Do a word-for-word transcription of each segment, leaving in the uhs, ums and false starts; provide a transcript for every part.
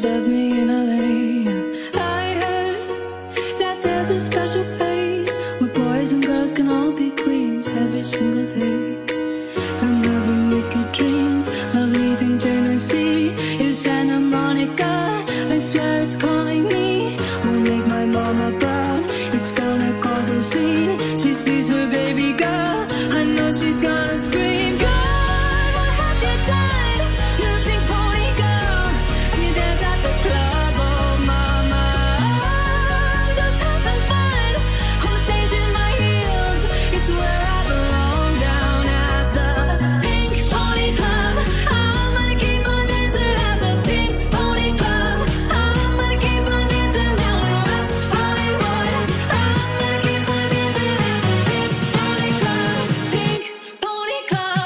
dreams of me in L A. I heard that there's a special place where boys and girls can all be queens every single day. I'm having wicked dreams of leaving Tennessee. It's Santa Monica, I swear it's calling me. Won't make my mama proud, it's gonna cause a scene. She sees her baby girl, I know she's gonna scream. God, what have you done? You're a pink pony girl, you dance at the club, oh mama. I'm just having fun, on stage in my heels. It's where I belong, down at the Pink Pony Club. I'm gonna keep on dancing at the Pink Pony Club. I'm gonna keep on dancing down in West Hollywood. I'm gonna keep on dancing at the Pink Pony Club. Pink Pony Club.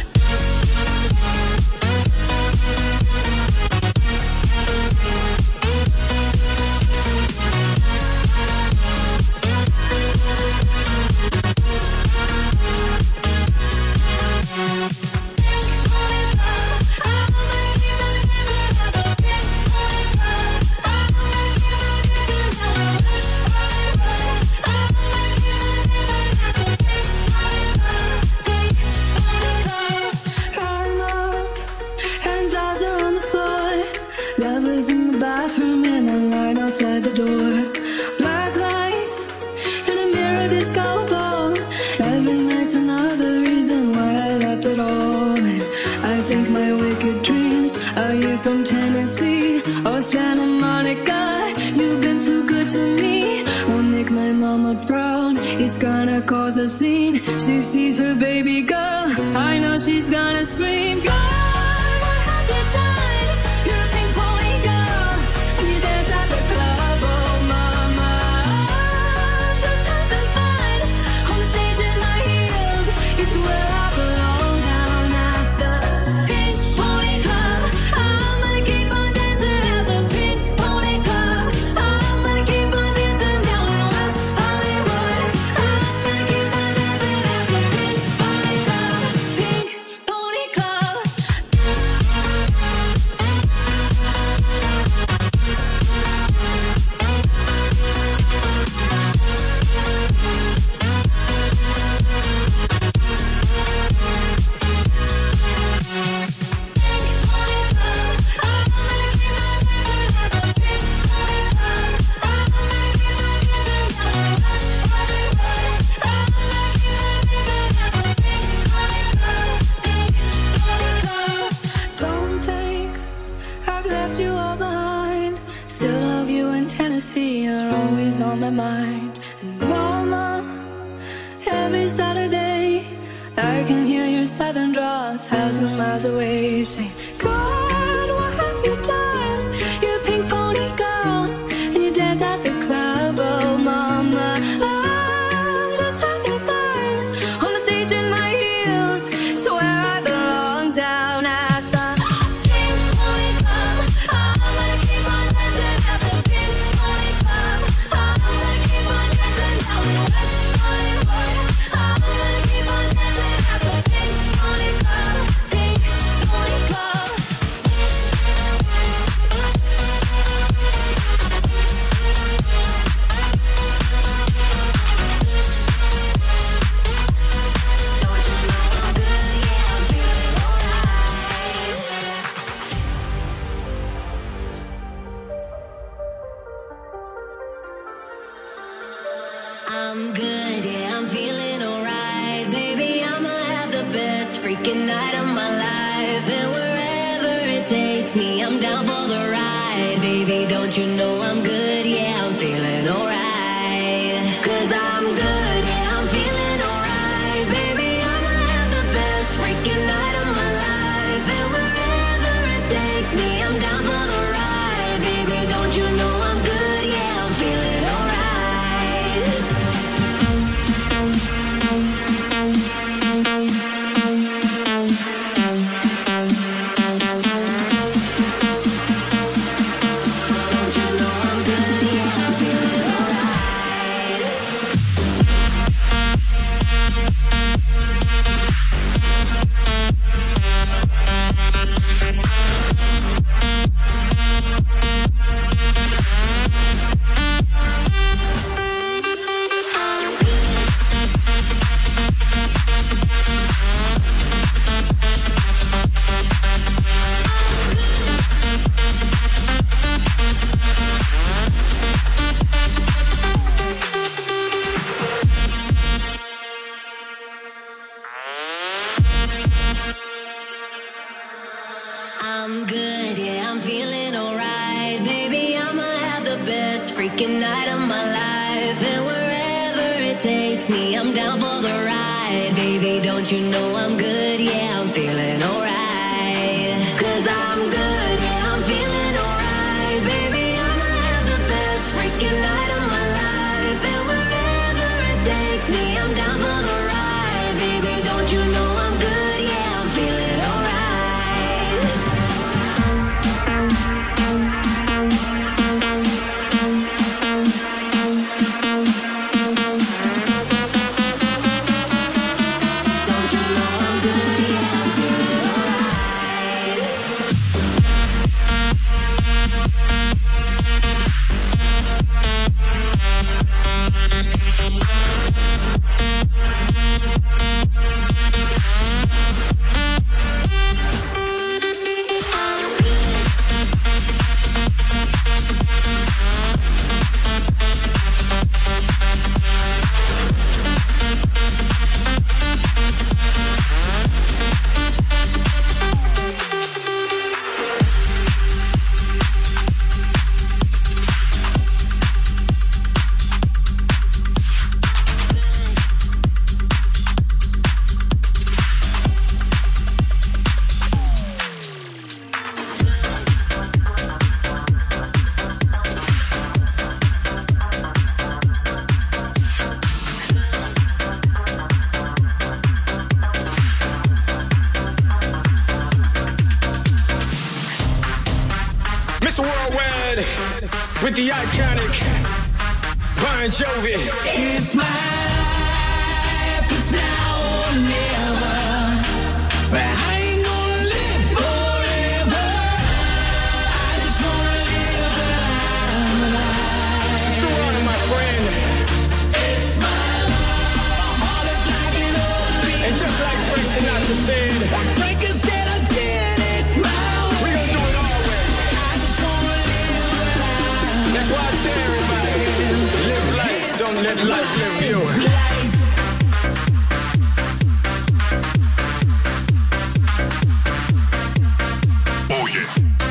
I'm up and jaws are on the floor. Lovers in the bathroom and a line outside the door. Black lights and a mirror disco ball. Every night's another reason why I left it all. And I think my wicked dreams are you from Tennessee or Santa Monica. You've been too good to me. Won't make my mama proud, it's gonna cause a scene. She sees her baby girl, I know she's gonna scream. God, what have you done? You're a pink pony girl, and you dance at the club, oh mama. I'm just having fun, on the stage in my heels. It's where I belong, down at the Pink Pony Club. I'm gonna keep on dancing at the Pink Pony Club. I'm gonna keep on dancing down in West Hollywood. I'm gonna keep on dancing at the Pink Pony Club. Pink Pony Club. Don't think I've left you all behind. Still love you in Tennessee, you're always on my mind. And mama, every Saturday I can hear your southern drawl a thousand miles away, saying, God, what have you done? You're a pink pony girl, and you dance at the club, oh mama. I'm just having fun, on the stage in my heels. It's where I belong, down at the Pink Pony Club. I'm gonna keep on dancing at the Pink Pony Club. I'm gonna keep on dancing down in West Hollywood. I'm gonna keep on dancing at the Pink Pony Club. Pink Pony Club. Don't you know I'm good? Yeah, I'm feeling alright. I'm good, yeah, I'm feeling alright. Baby, I'ma have the best freaking night of my life. And wherever it takes me, I'm down for the ride. Baby, don't you know I'm good, yeah, I'm feeling alright. Cause I'm good, yeah, I'm feeling alright. Baby, I'ma have the best freaking night of my life. And wherever it takes me, I'm down for the ride. Baby, don't you know I'm good, yeah, I'm feeling alright. Don't you know I'm good, yeah. I'm good, yeah, I'm feeling alright. Baby, I'ma have the best freaking night of my life. And wherever it takes me, I'm down for the ride. Baby, don't you know I'm good, yeah, I'm feeling alright. Cause I'm good, yeah, I'm feeling alright. Baby, I'ma have the best freaking night of my life. And wherever it takes me, I'm down for the ride. Baby, don't you know I'm good, yeah, I'm feeling alright. With the iconic Bon Jovi. It's my life, it's now or never. But I ain't gonna live forever. I just wanna live that I'm alive. So on, my friend. It's my life, my heart is like an open. And just like Frank Sinatra said, like Frankie said, I did it my way. We gonna do it our way. I just wanna live that I'm alive. That's why I tell everybody, live life, don't let life live you. Life. Oh yeah.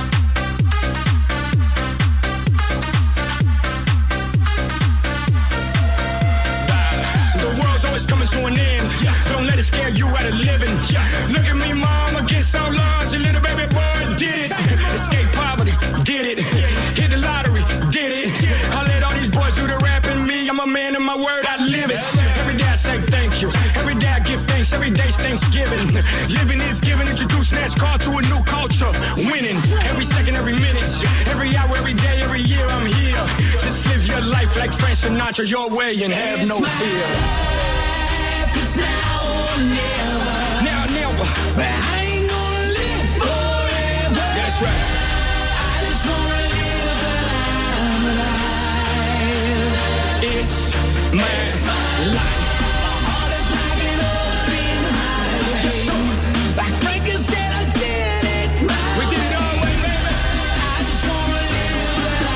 The world's always coming to an end. Don't let it scare you out of living. Look at me, mom, against all odds. Your little baby boy did it. Escape poverty, did it. Hit the lottery, did it. I let all these boys do the rapping. Me, I'm a man of my word, I live it. Every day I say thank you. Every day I give thanks. Every day's Thanksgiving. Living is giving. Introduce NASCAR to a new culture. Winning every second, every minute, every hour, every day, every year. I'm here. Just live your life like Frank Sinatra, your way, and have no fear. It's now or never. Now, never. But I ain't gonna live forever. That's right. I just wanna live that I'm alive. It's my, it's my life. My heart is like an open highway. Like Frankie said, I did it my we did it all way, baby. I just wanna live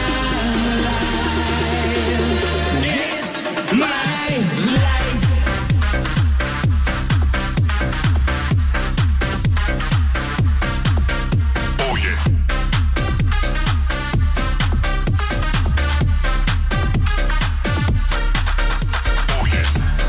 that I'm alive. It's my life. Oh yeah. Oh yeah.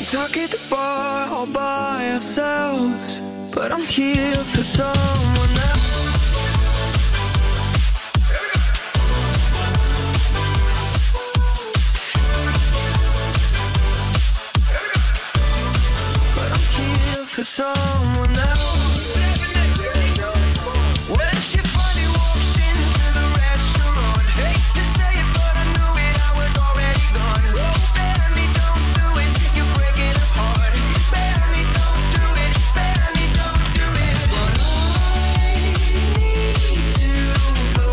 talk at the bar all by ourselves, but I'm here for someone else. But I'm here for someone else. When she finally walks into the restaurant, hate to say it, but I knew it, I was already gone. Oh, baby, don't do it, you're breaking it apart. Baby, don't do it, baby, don't do it. But I need to go.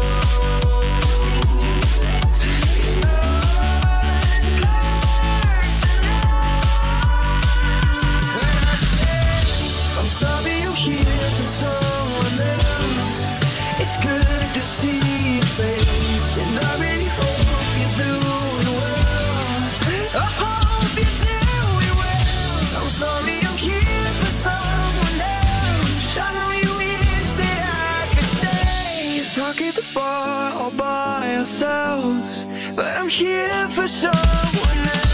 It's not personal. When I said I'm sorry, you're here for someone else, it's good to see your face, and I really hope you're doing well. I hope you're doing well. I'm sorry, I'm here for someone else. I know you wish that I could stay, talk at the bar all by ourselves, but I'm here for someone else.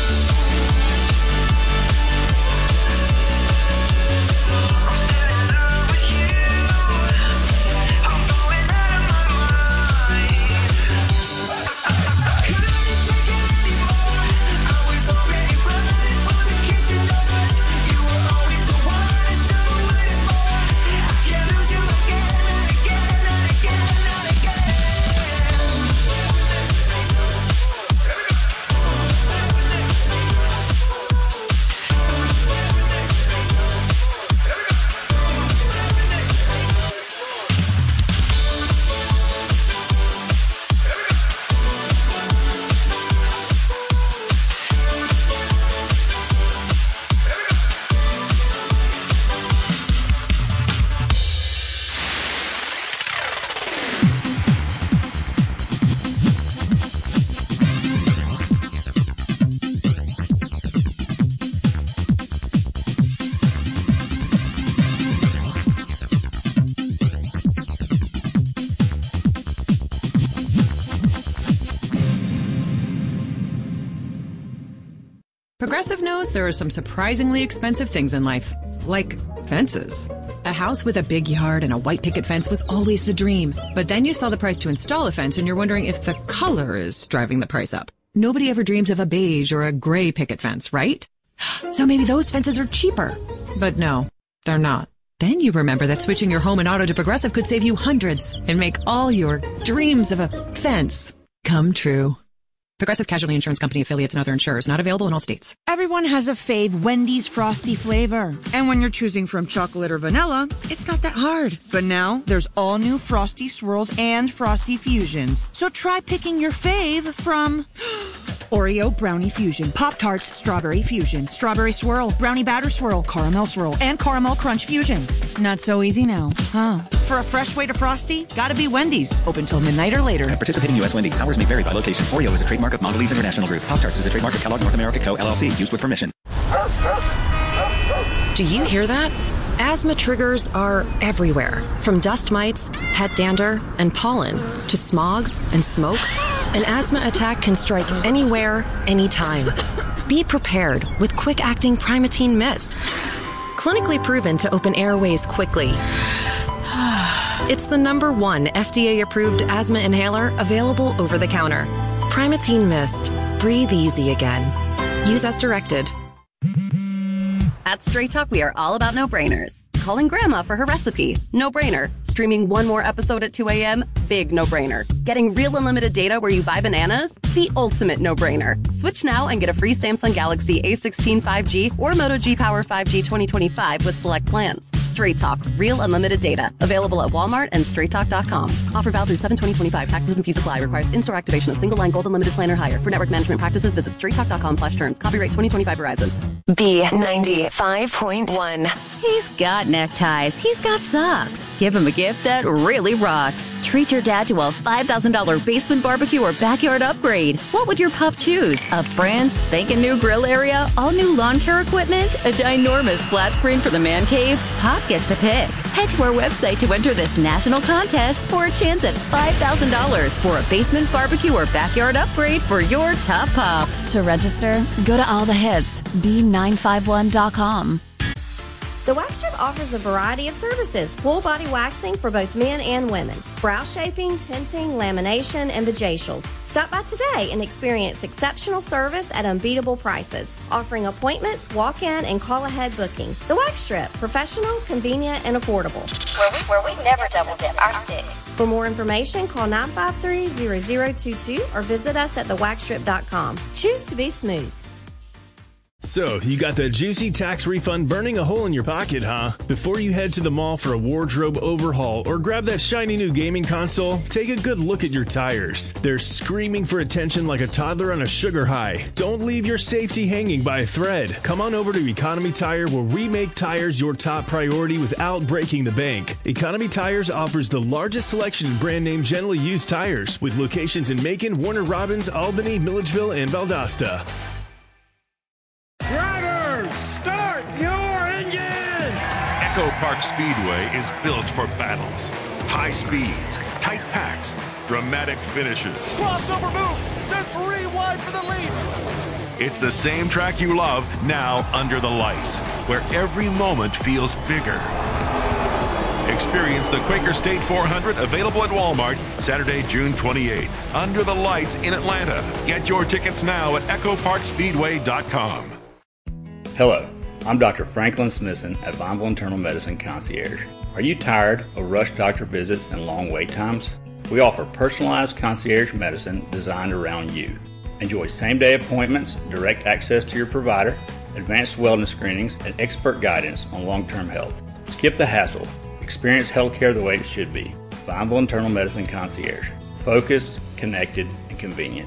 Progressive knows there are some surprisingly expensive things in life, like fences. A house with a big yard and a white picket fence was always the dream. But then you saw the price to install a fence and you're wondering if the color is driving the price up. Nobody ever dreams of a beige or a gray picket fence, right? So maybe those fences are cheaper. But no, they're not. Then you remember that switching your home and auto to Progressive could save you hundreds and make all your dreams of a fence come true. Progressive Casualty Insurance Company affiliates and other insurers. Not available in all states. Everyone has a fave Wendy's Frosty flavor. And when you're choosing from chocolate or vanilla, it's not that hard. But now, there's all new Frosty Swirls and Frosty Fusions. So try picking your fave from Oreo Brownie Fusion, Pop-Tarts Strawberry Fusion, Strawberry Swirl, Brownie Batter Swirl, Caramel Swirl, and Caramel Crunch Fusion. Not so easy now, huh? For a fresh way to Frosty, gotta be Wendy's. Open till midnight or later. At participating U S Wendy's, hours may vary by location. Oreo is a trademark of Mondelez International Group. Pop-Tarts is a trademark of Kellogg North America Co., L L C. Used with permission. Do you hear that? Asthma triggers are everywhere. From dust mites, pet dander, and pollen, to smog and smoke. An asthma attack can strike anywhere, anytime. Be prepared with quick-acting Primatene Mist. Clinically proven to open airways quickly. It's the number one F D A-approved asthma inhaler available over the counter. Primatene Mist. Breathe easy again. Use as directed. At Straight Talk, we are all about no-brainers. Calling Grandma for her recipe? No-brainer. Streaming one more episode at two a.m.? Big no-brainer. Getting real unlimited data where you buy bananas? The ultimate no-brainer. Switch now and get a free Samsung Galaxy A sixteen five G or Moto G Power five G twenty twenty-five with select plans. Straight Talk. Real unlimited data. Available at Walmart and straight talk dot com. Offer valid through seven twenty twenty-five. Taxes and fees apply. Requires in-store activation of single line gold unlimited plan or higher. For network management practices, visit straight talk dot com slash terms. Copyright twenty twenty-five Verizon. B ninety-five point one. He's got neckties. He's got socks. Give him a gift that really rocks. Treat your dad to a five thousand dollars basement barbecue or backyard upgrade. What would your pup choose? A brand spanking new grill area, all new lawn care equipment, a ginormous flat screen for the man cave? Pop gets to pick. Head to our website to enter this national contest for a chance at five thousand dollars for a basement barbecue or backyard upgrade for your top pup. To register, go to all the hits, B nine five one dot com. The Wax Strip offers a variety of services, full body waxing for both men and women, brow shaping, tinting, lamination, and vajacials. Stop by today and experience exceptional service at unbeatable prices, offering appointments, walk-in, and call-ahead booking. The Wax Strip, professional, convenient, and affordable. Where we, where we never double dip our sticks. For more information, call nine five three, zero zero two two or visit us at the wax strip dot com. Choose to be smooth. So, you got that juicy tax refund burning a hole in your pocket, huh? Before you head to the mall for a wardrobe overhaul or grab that shiny new gaming console, take a good look at your tires. They're screaming for attention like a toddler on a sugar high. Don't leave your safety hanging by a thread. Come on over to Economy Tire, where we make tires your top priority without breaking the bank. Economy Tires offers the largest selection of brand name generally used tires, with locations in Macon, Warner Robins, Albany, Milledgeville, and Valdosta. Drivers, start your engine! Echo Park Speedway is built for battles, high speeds, tight packs, dramatic finishes. Crossover move! They're three wide for the lead! It's the same track you love, now under the lights, where every moment feels bigger. Experience the Quaker State four hundred, available at Walmart Saturday, June twenty-eighth. Under the lights in Atlanta. Get your tickets now at echo park speedway dot com. Hello, I'm Doctor Franklin Smithson at Vineville Internal Medicine Concierge. Are you tired of rush doctor visits and long wait times? We offer personalized concierge medicine designed around you. Enjoy same-day appointments, direct access to your provider, advanced wellness screenings, and expert guidance on long-term health. Skip the hassle. Experience healthcare the way it should be. Vineville Internal Medicine Concierge. Focused, connected, and convenient.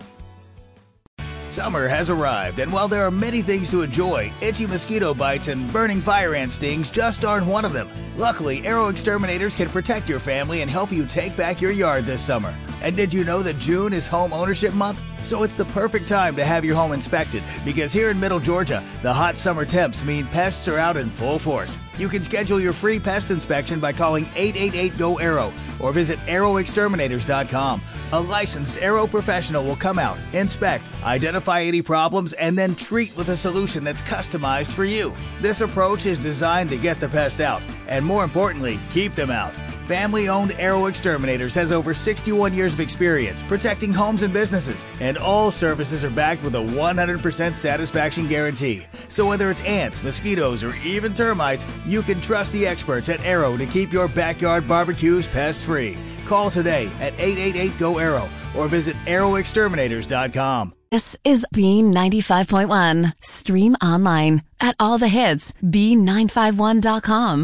Summer has arrived, and while there are many things to enjoy, itchy mosquito bites and burning fire ant stings just aren't one of them. Luckily, Arrow Exterminators can protect your family and help you take back your yard this summer. And did you know that June is Home Ownership Month? So it's the perfect time to have your home inspected, because here in Middle Georgia, the hot summer temps mean pests are out in full force. You can schedule your free pest inspection by calling eight eight eight, G O, ARROW or visit arrow exterminators dot com. A licensed Arrow professional will come out, inspect, identify any problems, and then treat with a solution that's customized for you. This approach is designed to get the pests out, and more importantly, keep them out. Family-owned Arrow Exterminators has over sixty-one years of experience protecting homes and businesses, and all services are backed with a one hundred percent satisfaction guarantee. So whether it's ants, mosquitoes, or even termites, you can trust the experts at Arrow to keep your backyard barbecues pest-free. Call today at eight eight eight, G O, ARROW or visit arrow exterminators dot com. This is B ninety-five point one. Stream online at all the hits, B nine five one dot com.